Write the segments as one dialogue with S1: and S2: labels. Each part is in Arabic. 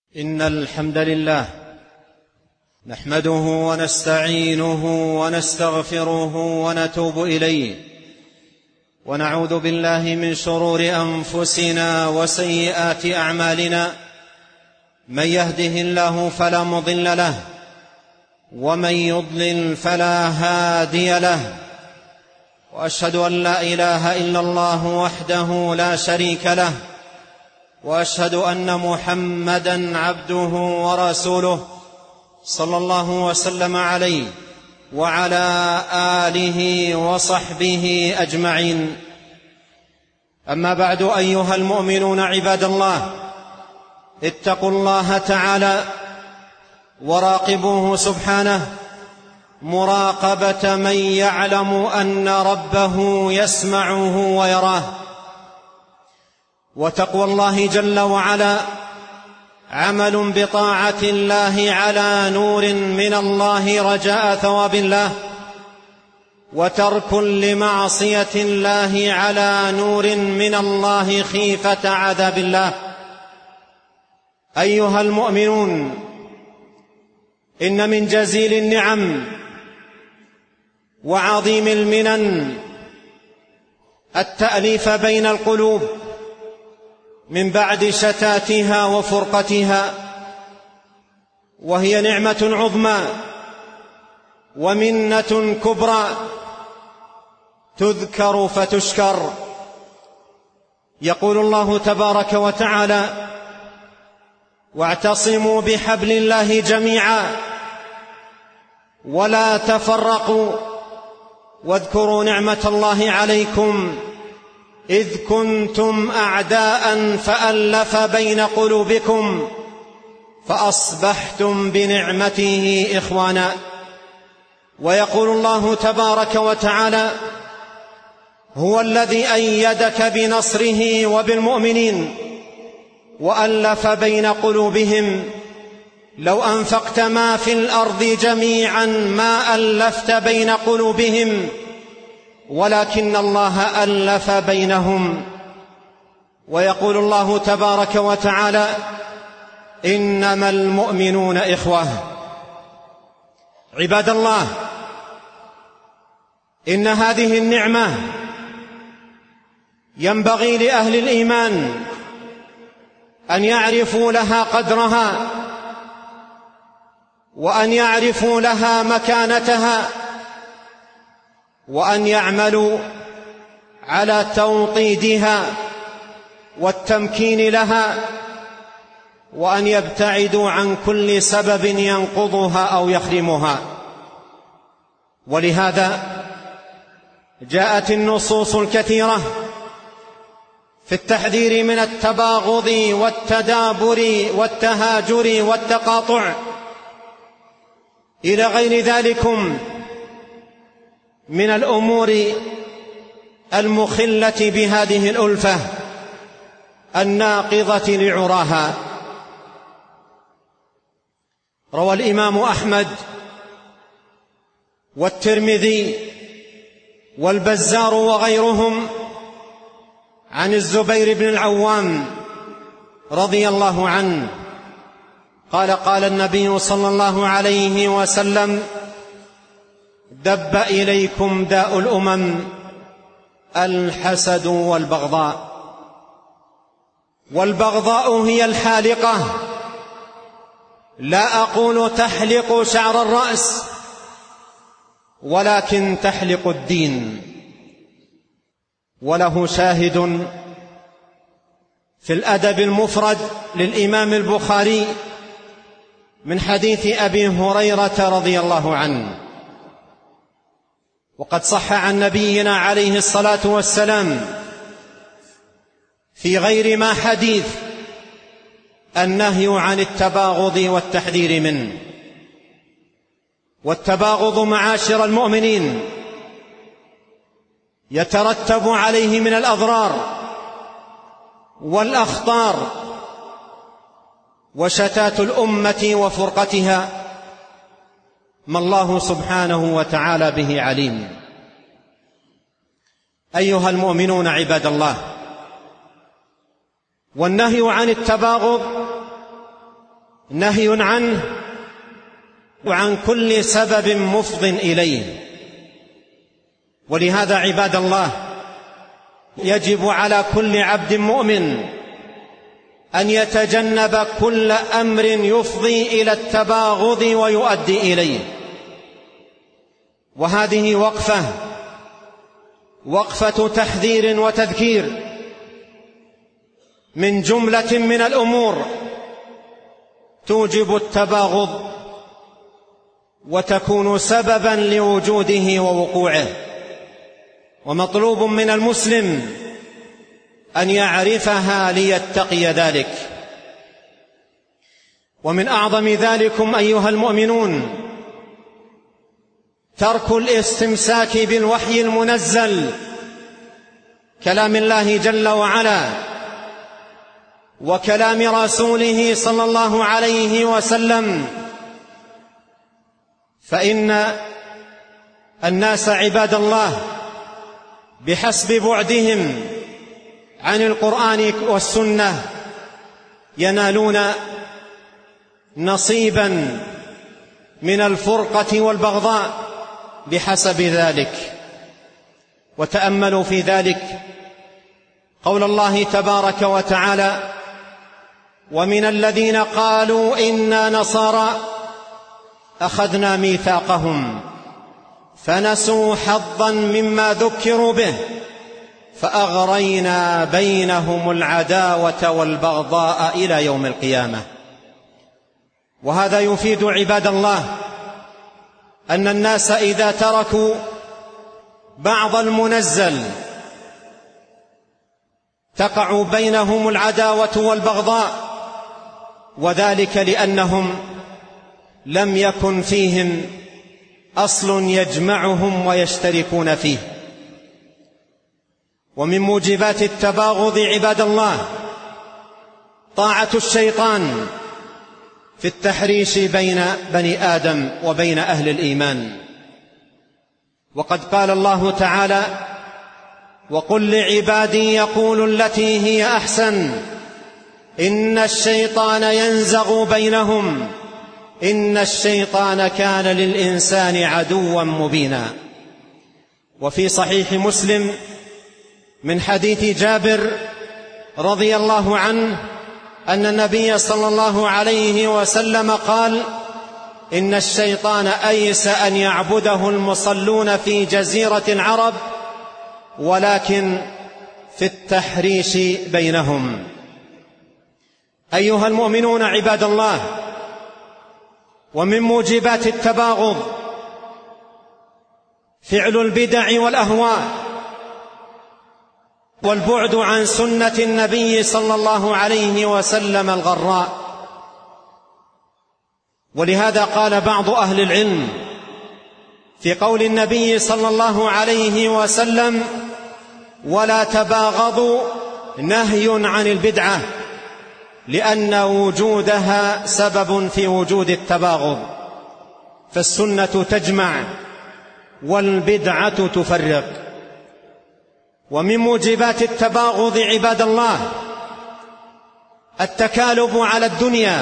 S1: إن الحمد لله نحمده ونستعينه ونستغفره ونتوب إليه، ونعوذ بالله من شرور أنفسنا وسيئات أعمالنا. من يهده الله فلا مضل له، ومن يضلل فلا هادي له، وأشهد أن لا إله إلا الله وحده لا شريك له، وأشهد أن محمدًا عبده ورسوله صلى الله وسلم عليه وعلى آله وصحبه أجمعين. أما بعد، أيها المؤمنون عباد الله، اتقوا الله تعالى وراقبوه سبحانه مراقبة من يعلم أن ربه يسمعه ويراه. وتقوى الله جل وعلا عمل بطاعة الله على نور من الله رجاء ثواب الله، وترك لمعصية الله على نور من الله خيفة عذاب الله. أيها المؤمنون، إن من جزيل النعم وعظيم المنن التأليف بين القلوب من بعد شتاتها وفرقتها، وهي نعمة عظمى ومنة كبرى تذكر فتشكر. يقول الله تبارك وتعالى: واعتصموا بحبل الله جميعا ولا تفرقوا واذكروا نعمة الله عليكم إذ كنتم أعداء فألف بين قلوبكم فأصبحتم بنعمته إخوانا. ويقول الله تبارك وتعالى: هو الذي أيدك بنصره وبالمؤمنين وألف بين قلوبهم لو أنفقت ما في الأرض جميعا ما ألفت بين قلوبهم ولكن الله ألف بينهم. ويقول الله تبارك وتعالى: إنما المؤمنون إخوة. عباد الله، إن هذه النعمة ينبغي لأهل الإيمان أن يعرفوا لها قدرها، وأن يعرفوا لها مكانتها، وأن يعملوا على توطيدها والتمكين لها، وأن يبتعدوا عن كل سبب ينقضها أو يخرمها. ولهذا جاءت النصوص الكثيرة في التحذير من التباغض والتدابر والتهاجر والتقاطع إلى غير ذلكم من الأمور المخلة بهذه الألفة الناقضة لعراها. روى الإمام أحمد والترمذي والبزار وغيرهم عن الزبير بن العوام رضي الله عنه قال: قال النبي صلى الله عليه وسلم: دب إليكم داء الأمم الحسد والبغضاء. والبغضاء هي الحالقة، لا أقول تحلق شعر الرأس، ولكن تحلق الدين. وله شاهد في الأدب المفرد للإمام البخاري من حديث أبي هريرة رضي الله عنه. وقد صح عن نبينا عليه الصلاة والسلام في غير ما حديث النهي عن التباغض والتحذير منه. والتباغض معاشر المؤمنين يترتب عليه من الأضرار والأخطار وشتات الأمة وفرقتها ما الله سبحانه وتعالى به عليم. أيها المؤمنون عباد الله، والنهي عن التباغض نهي عنه وعن كل سبب مفض إليه. ولهذا عباد الله يجب على كل عبد مؤمن أن يتجنب كل أمر يفضي إلى التباغض ويؤدي إليه. وهذه وقفة تحذير وتذكير من جملة من الأمور توجب التباغض وتكون سببا لوجوده ووقوعه. ومطلوب من المسلم أن يعرفها ليتقي ذلك. ومن أعظم ذلكم أيها المؤمنون ترك الاستمساك بالوحي المنزل، كلام الله جل وعلا وكلام رسوله صلى الله عليه وسلم. فإن الناس عباد الله بحسب بعدهم عن القرآن والسنة ينالون نصيبا من الفرقة والبغضاء بحسب ذلك. وتأملوا في ذلك قول الله تبارك وتعالى: ومن الذين قالوا إنا نصارى أخذنا ميثاقهم فنسوا حظا مما ذكروا به فأغرينا بينهم العداوة والبغضاء إلى يوم القيامة. وهذا يفيد عباد الله أن الناس إذا تركوا بعض المنزل تقع بينهم العداوة والبغضاء، وذلك لأنهم لم يكن فيهم أصل يجمعهم ويشتركون فيه. ومن موجبات التباغض عباد الله طاعة الشيطان في التحريش بين بني آدم وبين أهل الإيمان. وقد قال الله تعالى: وقل لعبادي يقولوا التي هي أحسن إن الشيطان ينزغ بينهم إن الشيطان كان للإنسان عدوا مبينا. وفي صحيح مسلم من حديث جابر رضي الله عنه أن النبي صلى الله عليه وسلم قال: إن الشيطان أيس أن يعبده المصلون في جزيرة العرب ولكن في التحريش بينهم. أيها المؤمنون عباد الله، ومن موجبات التباغض فعل البدع والأهواء والبعد عن سنة النبي صلى الله عليه وسلم الغراء. ولهذا قال بعض أهل العلم في قول النبي صلى الله عليه وسلم: ولا تباغضوا نهي عن البدعة، لأن وجودها سبب في وجود التباغض، فالسنة تجمع والبدعة تفرق. ومن موجبات التباغض عباد الله التكالب على الدنيا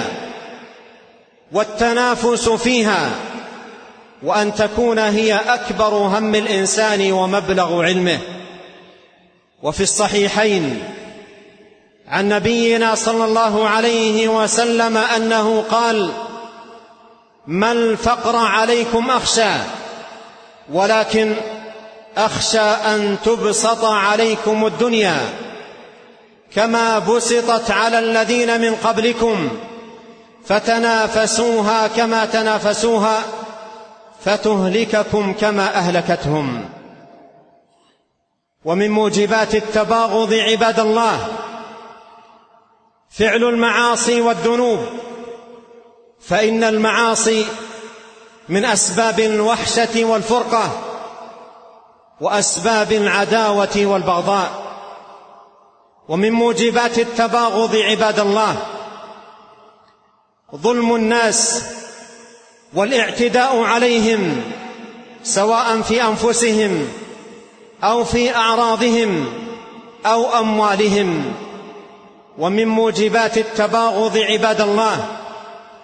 S1: والتنافس فيها، وأن تكون هي أكبر هم الإنسان ومبلغ علمه. وفي الصحيحين عن نبينا صلى الله عليه وسلم أنه قال: ما الفقر عليكم أخشى، ولكن أخشى أن تبسط عليكم الدنيا كما بسطت على الذين من قبلكم فتنافسوها كما تنافسوها فتهلككم كما أهلكتهم. ومن موجبات التباغض عباد الله فعل المعاصي والذنوب، فإن المعاصي من أسباب الوحشة والفرقة وأسباب العداوة والبغضاء. ومن موجبات التباغض عباد الله ظلم الناس والاعتداء عليهم، سواء في أنفسهم أو في أعراضهم أو أموالهم. ومن موجبات التباغض عباد الله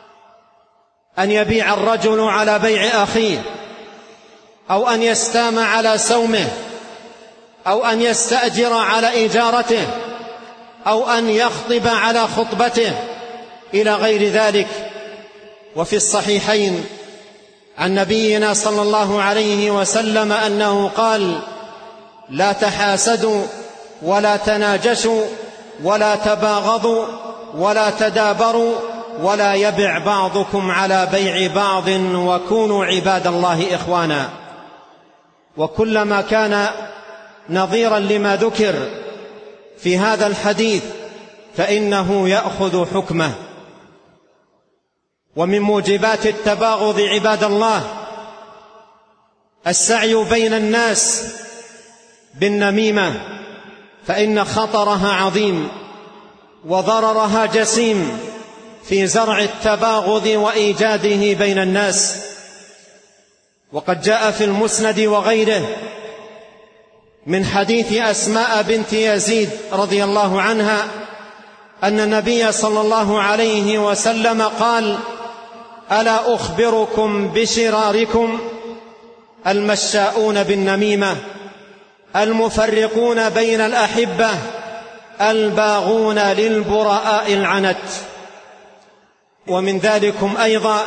S1: أن يبيع الرجل على بيع أخيه، أو أن يستام على سومه، أو أن يستأجر على إجارته، أو أن يخطب على خطبته إلى غير ذلك. وفي الصحيحين عن نبينا صلى الله عليه وسلم أنه قال: لا تحاسدوا ولا تناجشوا ولا تباغضوا ولا تدابروا ولا يبع بعضكم على بيع بعض وكونوا عباد الله إخوانا. وكلما كان نظيرا لما ذكر في هذا الحديث فإنه يأخذ حكمه. ومن موجبات التباغض عباد الله السعي بين الناس بالنميمة، فإن خطرها عظيم وضررها جسيم في زرع التباغض وإيجاده بين الناس. وقد جاء في المسند وغيره من حديث أسماء بنت يزيد رضي الله عنها أن النبي صلى الله عليه وسلم قال: ألا أخبركم بشراركم؟ المشاؤون بالنميمة، المفرقون بين الأحبة، الباغون للبراء العنت. ومن ذلكم أيضا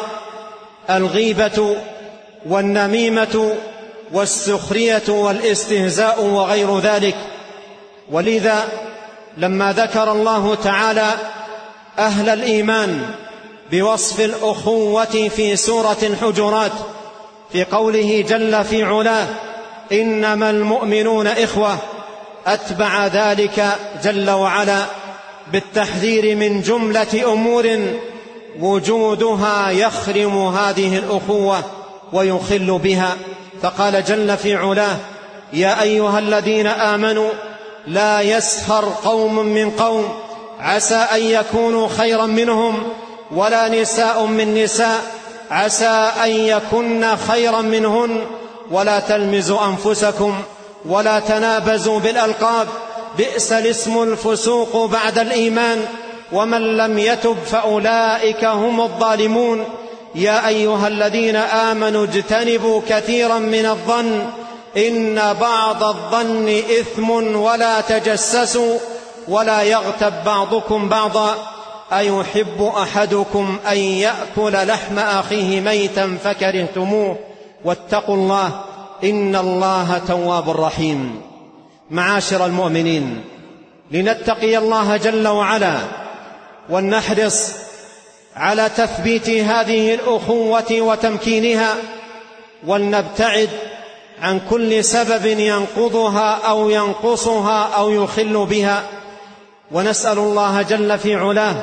S1: الغيبة والنميمة والسخرية والاستهزاء وغير ذلك. ولذا لما ذكر الله تعالى أهل الإيمان بوصف الأخوة في سورة الحجرات في قوله جل في علاه: إنما المؤمنون إخوة، أتبع ذلك جل وعلا بالتحذير من جملة أمور وجودها يخرم هذه الأخوة ويخل بها، فقال جل في علاه: يا أيها الذين آمنوا لا يسخر قوم من قوم عسى أن يكونوا خيرا منهم، ولا نساء من نساء عسى أن يكن خيرا منهن، ولا تلمزوا أنفسكم ولا تنابزوا بالألقاب، بئس الاسم الفسوق بعد الإيمان، ومن لم يتب فأولئك هم الظالمون. يا أيها الذين آمنوا اجتنبوا كثيرا من الظن إن بعض الظن إثم، ولا تجسسوا ولا يغتب بعضكم بعضا، أيحب أحدكم أن يأكل لحم أخيه ميتا فكرهتموه، واتقوا الله إن الله تواب رحيم. معاشر المؤمنين، لنتقي الله جل وعلا ولنحرص على تثبيت هذه الأخوة وتمكينها، ولنبتعد عن كل سبب ينقضها أو ينقصها أو يخل بها. ونسأل الله جل في علاه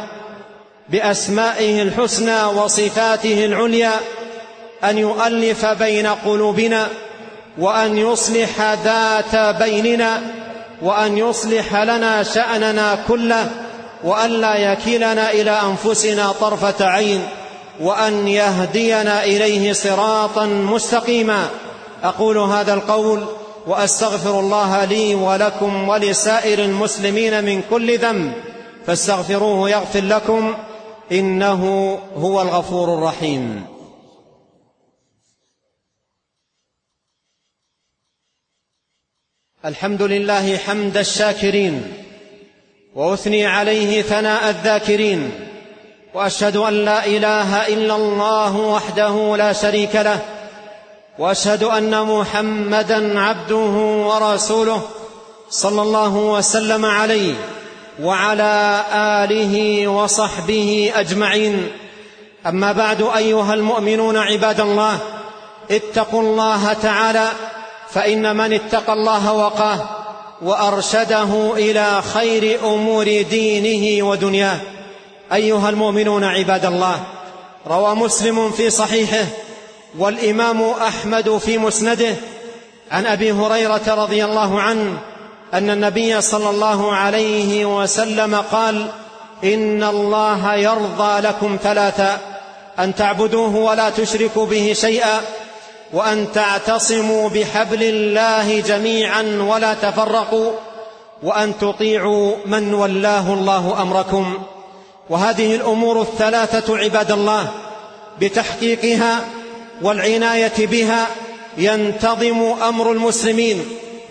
S1: بأسمائه الحسنى وصفاته العليا أن يؤلف بين قلوبنا، وأن يصلح ذات بيننا، وأن يصلح لنا شأننا كله، وأن لا يكلنا إلى أنفسنا طرفة عين، وأن يهدينا إليه صراطا مستقيما. أقول هذا القول وأستغفر الله لي ولكم ولسائر المسلمين من كل ذنب، فاستغفروه يغفر لكم، إنه هو الغفور الرحيم. الحمد لله حمد الشاكرين، وأثني عليه ثناء الذاكرين، وأشهد أن لا إله إلا الله وحده لا شريك له، وأشهد أن محمدًا عبده ورسوله صلى الله وسلم عليه وعلى آله وصحبه أجمعين. أما بعد، أيها المؤمنون عباد الله، اتقوا الله تعالى، فإن من اتقى الله وقاه وأرشده إلى خير أمور دينه ودنياه. أيها المؤمنون عباد الله، روى مسلم في صحيحه والإمام أحمد في مسنده عن أبي هريرة رضي الله عنه أن النبي صلى الله عليه وسلم قال: إن الله يرضى لكم ثلاثا: أن تعبدوه ولا تشركوا به شيئا، وأن تعتصموا بحبل الله جميعا ولا تفرقوا، وأن تطيعوا من ولاه الله أمركم. وهذه الأمور الثلاثة عباد الله بتحقيقها والعناية بها ينتظم أمر المسلمين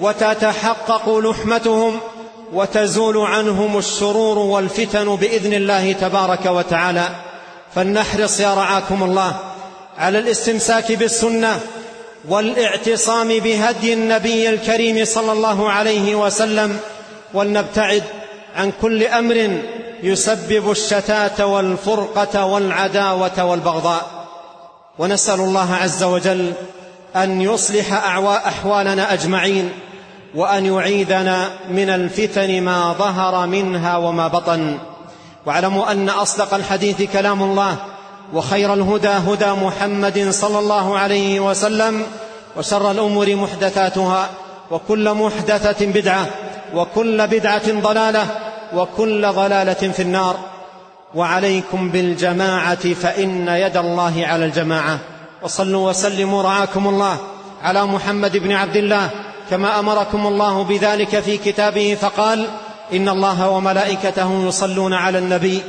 S1: وتتحقق لحمتهم وتزول عنهم الشرور والفتن بإذن الله تبارك وتعالى. فلنحرص يا رعاكم الله على الاستمساك بالسنة والاعتصام بهدي النبي الكريم صلى الله عليه وسلم، ولنبتعد عن كل أمر يسبب الشتات والفرقة والعداوة والبغضاء. ونسأل الله عز وجل أن يصلح أحوالنا أجمعين، وأن يعيذنا من الفتن ما ظهر منها وما بطن. واعلموا أن أصدق الحديث كلام الله، وخير الهدى هدى محمد صلى الله عليه وسلم، وشر الأمور محدثاتها، وكل محدثة بدعة، وكل بدعة ضلالة، وكل ضلالة في النار. وعليكم بالجماعة فإن يد الله على الجماعة. وصلوا وسلموا رعاكم الله على محمد بن عبد الله كما أمركم الله بذلك في كتابه، فقال: إن الله وملائكته يصلون على النبي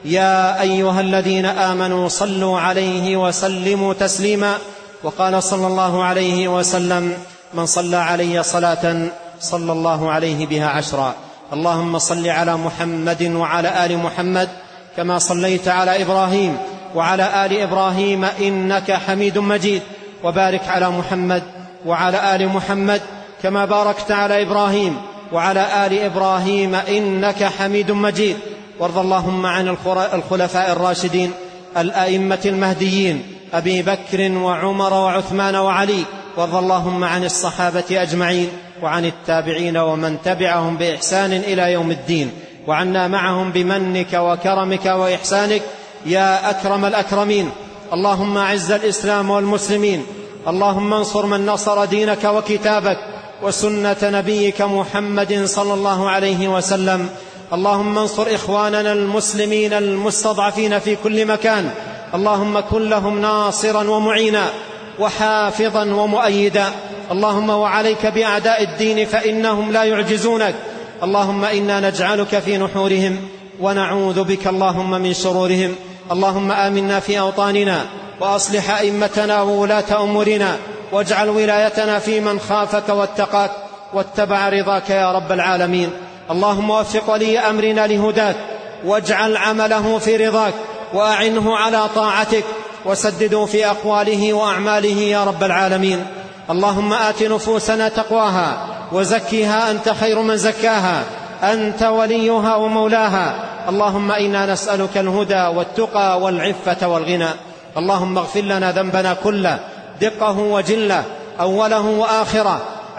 S1: يا أيها الذين آمنوا صلوا عليه وسلموا تسليما. وقال صلى الله عليه وسلم: من صلى علي صلاة صلى الله عليه بها 10. اللهم صل على محمد وعلى آل محمد كما صليت على إبراهيم وعلى آل إبراهيم إنك حميد مجيد، وبارك على محمد وعلى آل محمد كما باركت على إبراهيم وعلى آل إبراهيم إنك حميد مجيد. وارض اللهم عن الخلفاء الراشدين الأئمة المهديين أبي بكر وعمر وعثمان وعلي. وارض اللهم عن الصحابة أجمعين وعن التابعين ومن تبعهم بإحسان إلى يوم الدين، وعنا معهم بمنك وكرمك وإحسانك يا أكرم الأكرمين. اللهم أعز الإسلام والمسلمين، اللهم انصر من نصر دينك وكتابك وسنة نبيك محمد صلى الله عليه وسلم. اللهم انصر إخواننا المسلمين المستضعفين في كل مكان، اللهم كن لهم ناصرا ومعينا وحافظا ومؤيدا. اللهم وعليك بأعداء الدين فإنهم لا يعجزونك. اللهم إنا نجعلك في نحورهم ونعوذ بك اللهم من شرورهم. اللهم آمنا في أوطاننا، وأصلح أئمتنا وولاة أمورنا، واجعل ولايتنا في من خافك واتقاك واتبع رضاك يا رب العالمين. اللهم وفق ولي أمرنا لهداك، واجعل عمله في رضاك، وأعنه على طاعتك، وسدده في أقواله وأعماله يا رب العالمين. اللهم آت نفوسنا تقواها وزكها أنت خير من زكاها، أنت وليها ومولاها. اللهم إنا نسألك الهدى والتقى والعفة والغنى. اللهم اغفر لنا ذنبنا كله، دقه وجله، أوله وآخره،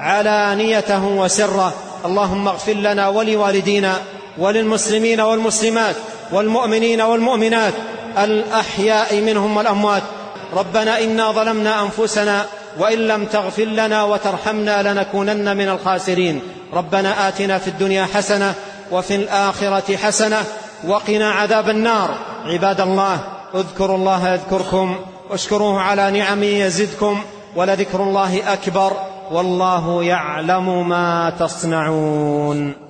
S1: علانيته وسره. اللهم اغفر لنا ولوالدينا وللمسلمين والمسلمات والمؤمنين والمؤمنات الأحياء منهم والأموات. ربنا إنا ظلمنا أنفسنا وإن لم تغفر لنا وترحمنا لنكونن من الخاسرين. ربنا آتنا في الدنيا حسنة وفي الآخرة حسنة وقنا عذاب النار. عباد الله، اذكروا الله يذكركم، واشكروه على نعمه يزدكم، ولذكر الله أكبر، والله يعلم ما تصنعون.